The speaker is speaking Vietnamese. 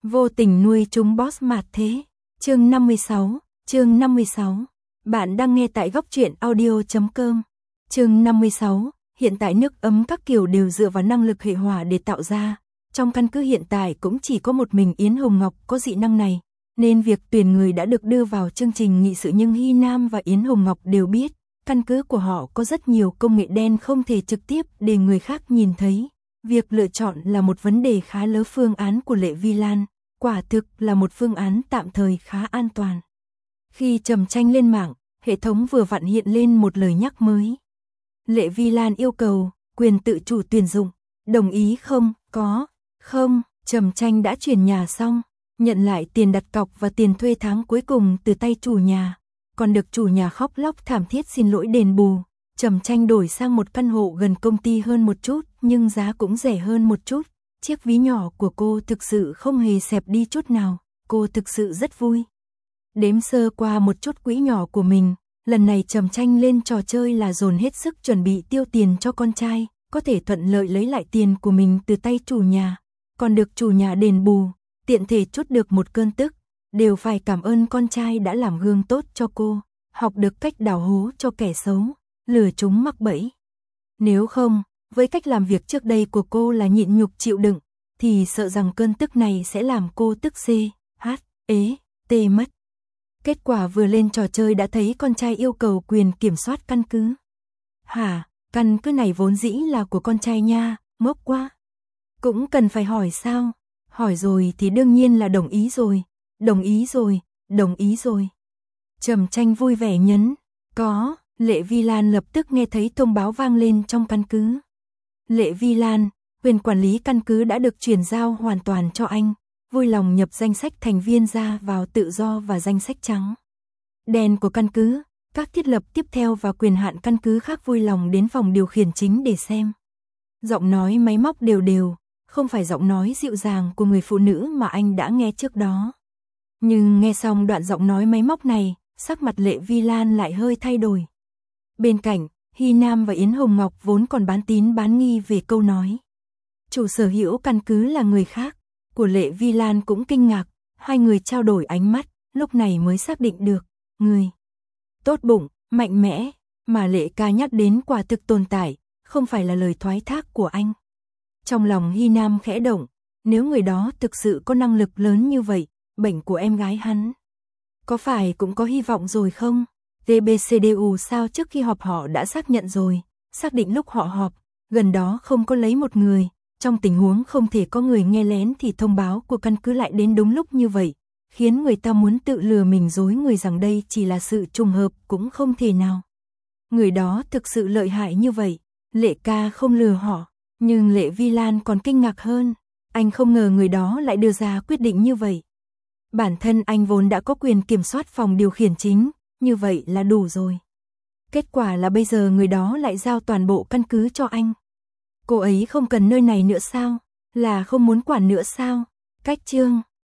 Vô tình nuôi chúng boss mạt thế. Chương 56. Bạn đang nghe tại góc truyện audio.com. Chương 56. Hiện tại nước ấm các kiểu đều dựa vào năng lực hệ hỏa để tạo ra. Trong căn cứ hiện tại cũng chỉ có một mình Yến Hồng Ngọc có dị năng này, nên việc tuyển người đã được đưa vào chương trình nghị sự, nhưng Hy Nam và Yến Hồng Ngọc đều biết, căn cứ của họ có rất nhiều công nghệ đen không thể trực tiếp để người khác nhìn thấy. Việc lựa chọn là một vấn đề khá lớn. Phương án của Lệ Vi Lan quả thực là một phương án tạm thời khá an toàn. Khi Trầm Tranh lên mạng, hệ thống vừa vặn hiện lên một lời nhắc mới. Lệ Vi Lan yêu cầu quyền tự chủ tuyển dụng, đồng ý không? Không. Trầm Tranh đã chuyển nhà xong, nhận lại tiền đặt cọc và tiền thuê tháng cuối cùng từ tay chủ nhà, còn được chủ nhà khóc lóc thảm thiết xin lỗi đền bù. Trầm Tranh đổi sang một căn hộ gần công ty hơn một chút, nhưng giá cũng rẻ hơn một chút. Chiếc ví nhỏ của cô thực sự không hề xẹp đi chút nào, cô thực sự rất vui. Đếm sơ qua một chút quỹ nhỏ của mình, lần này Trầm Tranh lên trò chơi là dồn hết sức chuẩn bị tiêu tiền cho con trai, có thể thuận lợi lấy lại tiền của mình từ tay chủ nhà, còn được chủ nhà đền bù, tiện thể trút được một cơn tức, đều phải cảm ơn con trai đã làm gương tốt cho cô, học được cách đào hố cho kẻ xấu, lừa chúng mắc bẫy. Nếu không, với cách làm việc trước đây của cô là nhịn nhục chịu đựng, thì sợ rằng cơn tức này sẽ làm cô tức tê mất. Kết quả vừa lên trò chơi đã thấy con trai yêu cầu quyền kiểm soát căn cứ. Hả, căn cứ này vốn dĩ là của con trai nha, ngốc quá. Cũng cần phải hỏi sao? Hỏi rồi thì đương nhiên là đồng ý rồi. Trầm Tranh vui vẻ nhấn, có. Lệ Vi Lan lập tức nghe thấy thông báo vang lên trong căn cứ. Lệ Vi Lan, quyền quản lý căn cứ đã được chuyển giao hoàn toàn cho anh, vui lòng nhập danh sách thành viên ra vào tự do và danh sách trắng đen của căn cứ, các thiết lập tiếp theo và quyền hạn căn cứ khác vui lòng đến phòng điều khiển chính để xem. Giọng nói máy móc đều, không phải giọng nói dịu dàng của người phụ nữ mà anh đã nghe trước đó. Nhưng nghe xong đoạn giọng nói máy móc này, sắc mặt Lệ Vi Lan lại hơi thay đổi. Bên cạnh, Hy Nam và Yến Hồng Ngọc vốn còn bán tín bán nghi về câu nói chủ sở hữu căn cứ là người khác của Lệ Vi Lan cũng kinh ngạc, hai người trao đổi ánh mắt, lúc này mới xác định được, người tốt bụng, mạnh mẽ mà Lệ ca nhắc đến quả thực tồn tại, không phải là lời thoái thác của anh. Trong lòng Hy Nam khẽ động, nếu người đó thực sự có năng lực lớn như vậy, bệnh của em gái hắn có phải cũng có hy vọng rồi không? TBCDU sao trước khi họp họ đã xác nhận rồi, xác định lúc họ họp, gần đó không có lấy một người, trong tình huống không thể có người nghe lén thì thông báo của căn cứ lại đến đúng lúc như vậy, khiến người ta muốn tự lừa mình dối người rằng đây chỉ là sự trùng hợp cũng không thể nào. Người đó thực sự lợi hại như vậy, Lệ ca không lừa họ, nhưng Lệ Vi Lan còn kinh ngạc hơn, anh không ngờ người đó lại đưa ra quyết định như vậy. Bản thân anh vốn đã có quyền kiểm soát phòng điều khiển chính, như vậy là đủ rồi. Kết quả là bây giờ người đó lại giao toàn bộ căn cứ cho anh. Cô ấy không cần nơi này nữa sao? Là không muốn quản nữa sao? Cách chương